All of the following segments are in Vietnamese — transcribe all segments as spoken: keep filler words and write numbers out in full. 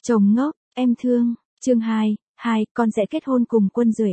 Chồng ngốc, em thương, chương hai, hai, con sẽ kết hôn cùng Quân Duệ.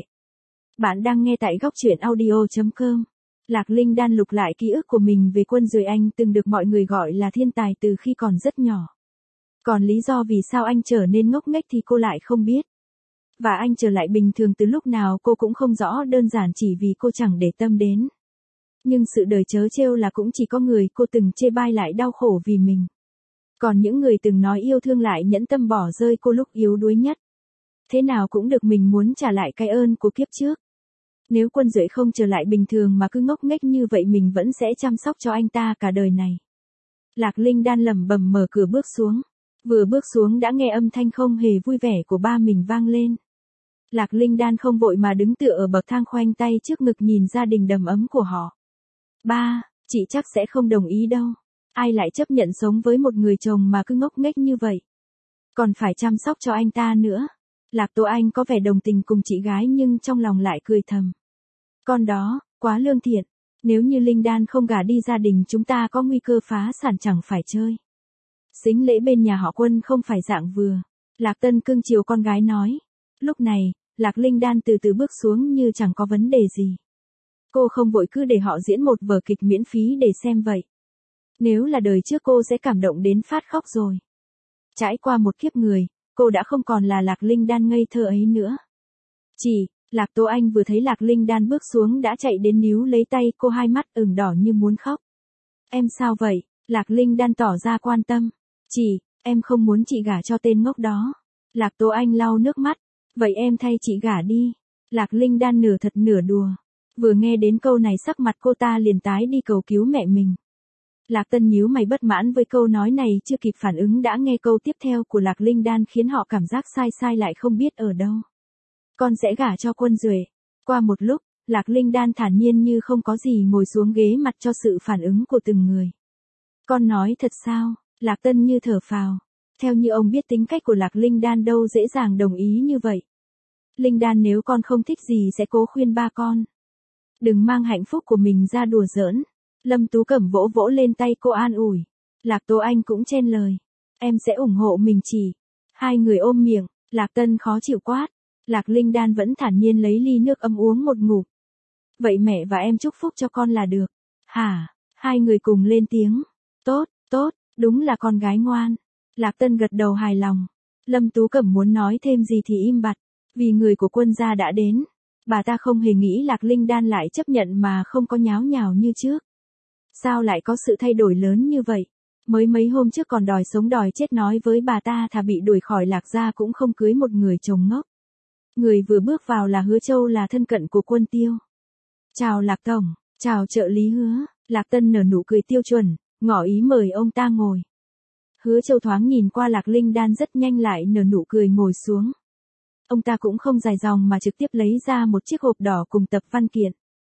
Bạn đang nghe tại góc truyện audio chấm com. Lạc Linh đan lục lại ký ức của mình về Quân Duệ. Anh từng được mọi người gọi là thiên tài từ khi còn rất nhỏ. Còn lý do vì sao anh trở nên ngốc nghếch thì cô lại không biết. Và anh trở lại bình thường từ lúc nào cô cũng không rõ, đơn giản chỉ vì cô chẳng để tâm đến. Nhưng sự đời trớ trêu là cũng chỉ có người cô từng chê bai lại đau khổ vì mình. Còn những người từng nói yêu thương lại nhẫn tâm bỏ rơi cô lúc yếu đuối nhất. Thế nào cũng được mình muốn trả lại cái ơn của kiếp trước. Nếu Quân Duệ không trở lại bình thường mà cứ ngốc nghếch như vậy, mình vẫn sẽ chăm sóc cho anh ta cả đời này. Lạc Linh đan lẩm bẩm mở cửa bước xuống. Vừa bước xuống đã nghe âm thanh không hề vui vẻ của ba mình vang lên. Lạc Linh đan không vội mà đứng tựa ở bậc thang, khoanh tay trước ngực nhìn gia đình đầm ấm của họ. Ba, chị chắc sẽ không đồng ý đâu. Ai lại chấp nhận sống với một người chồng mà cứ ngốc nghếch như vậy. Còn phải chăm sóc cho anh ta nữa. Lạc Tố Anh có vẻ đồng tình cùng chị gái nhưng trong lòng lại cười thầm. Con đó, quá lương thiện. Nếu như Linh đan không gả đi, gia đình chúng ta có nguy cơ phá sản chẳng phải chơi. Sính lễ bên nhà họ Quân không phải dạng vừa. Lạc Tân cưng chiều con gái nói. Lúc này, Lạc Linh đan từ từ bước xuống như chẳng có vấn đề gì. Cô không vội cứ để họ diễn một vở kịch miễn phí để xem vậy. Nếu là đời trước cô sẽ cảm động đến phát khóc rồi. Trải qua một kiếp người, cô đã không còn là Lạc Linh đan ngây thơ ấy nữa. Chị, Lạc Tố Anh vừa thấy Lạc Linh đan bước xuống đã chạy đến níu lấy tay cô, hai mắt ửng đỏ như muốn khóc. Em sao vậy? Lạc Linh đan tỏ ra quan tâm. Chị, em không muốn chị gả cho tên ngốc đó. Lạc Tố Anh lau nước mắt. Vậy em thay chị gả đi. Lạc Linh đan nửa thật nửa đùa. Vừa nghe đến câu này sắc mặt cô ta liền tái đi cầu cứu mẹ mình. Lạc Tân nhíu mày bất mãn với câu nói này, chưa kịp phản ứng đã nghe câu tiếp theo của Lạc Linh đan khiến họ cảm giác sai sai lại không biết ở đâu. Con sẽ gả cho Quân Duệ. Qua một lúc, Lạc Linh đan thản nhiên như không có gì ngồi xuống ghế mặt cho sự phản ứng của từng người. Con nói thật sao? Lạc Tân như thở phào. Theo như ông biết tính cách của Lạc Linh đan đâu dễ dàng đồng ý như vậy. Linh đan, nếu con không thích gì sẽ cố khuyên ba con. Đừng mang hạnh phúc của mình ra đùa giỡn. Lâm Tú Cẩm vỗ vỗ lên tay cô an ủi. Lạc Tố Anh cũng chen lời. Em sẽ ủng hộ mình chị. Hai người ôm miệng, Lạc Tân khó chịu quát. Lạc Linh đan vẫn thản nhiên lấy ly nước ấm uống một ngụm. Vậy mẹ và em chúc phúc cho con là được. Hả? Hai người cùng lên tiếng. Tốt, tốt, đúng là con gái ngoan. Lạc Tân gật đầu hài lòng. Lâm Tú Cẩm muốn nói thêm gì thì im bặt. Vì người của Quân gia đã đến. Bà ta không hề nghĩ Lạc Linh đan lại chấp nhận mà không có nháo nhào như trước. Sao lại có sự thay đổi lớn như vậy? Mới mấy hôm trước còn đòi sống đòi chết, nói với bà ta thà bị đuổi khỏi Lạc gia cũng không cưới một người chồng ngốc. Người vừa bước vào là Hứa Châu, là thân cận của Quân Tiêu. Chào Lạc Tổng, chào trợ lý Hứa. Lạc Tân nở nụ cười tiêu chuẩn, ngỏ ý mời ông ta ngồi. Hứa Châu thoáng nhìn qua Lạc Linh đan rất nhanh lại nở nụ cười ngồi xuống. Ông ta cũng không dài dòng mà trực tiếp lấy ra một chiếc hộp đỏ cùng tập văn kiện.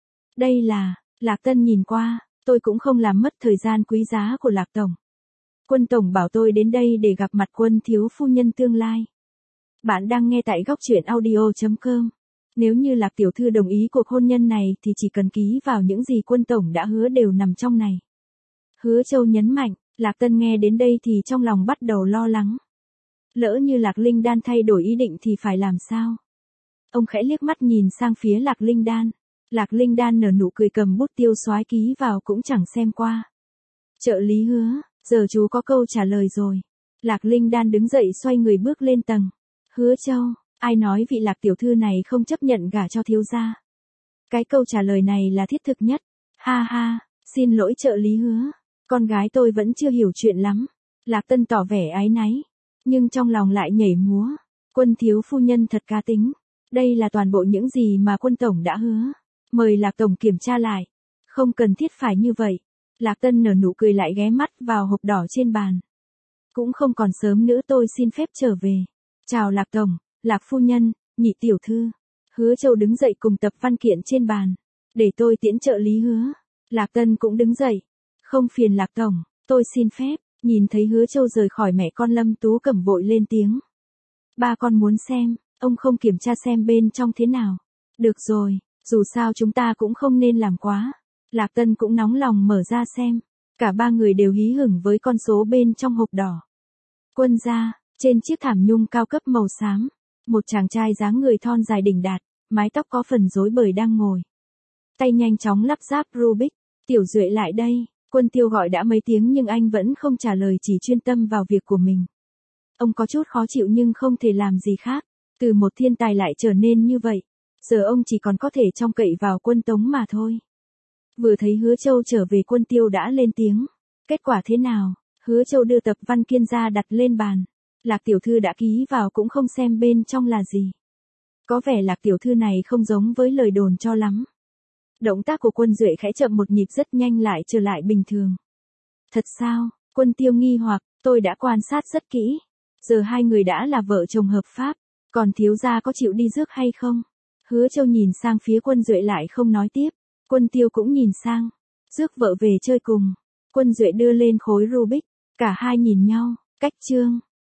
Đây là, Lạc Tân nhìn qua, tôi cũng không làm mất thời gian quý giá của Lạc Tổng. Quân Tổng bảo tôi đến đây để gặp mặt Quân thiếu phu nhân tương lai. Bạn đang nghe tại góc truyện audio chấm com. Nếu như Lạc tiểu thư đồng ý cuộc hôn nhân này thì chỉ cần ký vào những gì Quân Tổng đã hứa đều nằm trong này. Hứa Châu nhấn mạnh. Lạc Tân nghe đến đây thì trong lòng bắt đầu lo lắng. Lỡ như Lạc Linh đan thay đổi ý định thì phải làm sao? Ông khẽ liếc mắt nhìn sang phía Lạc Linh đan. Lạc Linh đan nở nụ cười cầm bút tiêu soái ký vào cũng chẳng xem qua. Trợ lý Hứa, giờ chú có câu trả lời rồi. Lạc Linh đan đứng dậy xoay người bước lên tầng. Hứa Châu, ai nói vị Lạc tiểu thư này không chấp nhận gả cho thiếu gia? Cái câu trả lời này là thiết thực nhất. Ha ha, xin lỗi trợ lý Hứa. Con gái tôi vẫn chưa hiểu chuyện lắm. Lạc Tân tỏ vẻ áy náy. Nhưng trong lòng lại nhảy múa. Quân thiếu phu nhân thật cá tính. Đây là toàn bộ những gì mà Quân Tổng đã hứa. Mời Lạc Tổng kiểm tra lại. Không cần thiết phải như vậy. Lạc Tân nở nụ cười lại ghé mắt vào hộp đỏ trên bàn. Cũng không còn sớm nữa, tôi xin phép trở về. Chào Lạc Tổng, Lạc phu nhân, nhị tiểu thư. Hứa Châu đứng dậy cùng tập văn kiện trên bàn. Để tôi tiễn trợ lý Hứa. Lạc Tân cũng đứng dậy. Không phiền Lạc Tổng, tôi xin phép. Nhìn thấy Hứa Châu rời khỏi, mẹ con Lâm Tú Cẩm vội lên tiếng. Ba con muốn xem, ông không kiểm tra xem bên trong thế nào. Được rồi, dù sao chúng ta cũng không nên làm quá. Lạc Tân cũng nóng lòng mở ra xem. Cả ba người đều hí hửng với con số bên trong hộp đỏ. Quân gia, Trên chiếc thảm nhung cao cấp màu xám, một chàng trai dáng người thon dài đỉnh đạt, mái tóc có phần rối bời đang ngồi. Tay nhanh chóng lắp ráp Rubik. Tiểu Duệ lại đây, Quân Tiêu gọi đã mấy tiếng nhưng anh vẫn không trả lời, chỉ chuyên tâm vào việc của mình. Ông có chút khó chịu nhưng không thể làm gì khác. Từ một thiên tài lại trở nên như vậy. Giờ ông chỉ còn có thể trông cậy vào Quân Tống mà thôi. Vừa thấy Hứa Châu trở về, Quân Tiêu đã lên tiếng. Kết quả thế nào? Hứa Châu đưa tập văn kiện ra đặt lên bàn. Lạc tiểu thư đã ký vào cũng không xem bên trong là gì. Có vẻ Lạc tiểu thư này không giống với lời đồn cho lắm. Động tác của Quân Duệ khẽ chậm một nhịp, rất nhanh lại trở lại bình thường. Thật sao? Quân Tiêu nghi hoặc, tôi đã quan sát rất kỹ. Giờ hai người đã là vợ chồng hợp pháp. Còn thiếu gia có chịu đi rước hay không? Hứa Châu nhìn sang phía Quân Duệ lại không nói tiếp. Quân Tiêu cũng nhìn sang. Rước vợ về chơi cùng. Quân Duệ đưa lên khối Rubik. Cả hai nhìn nhau. Cách chương.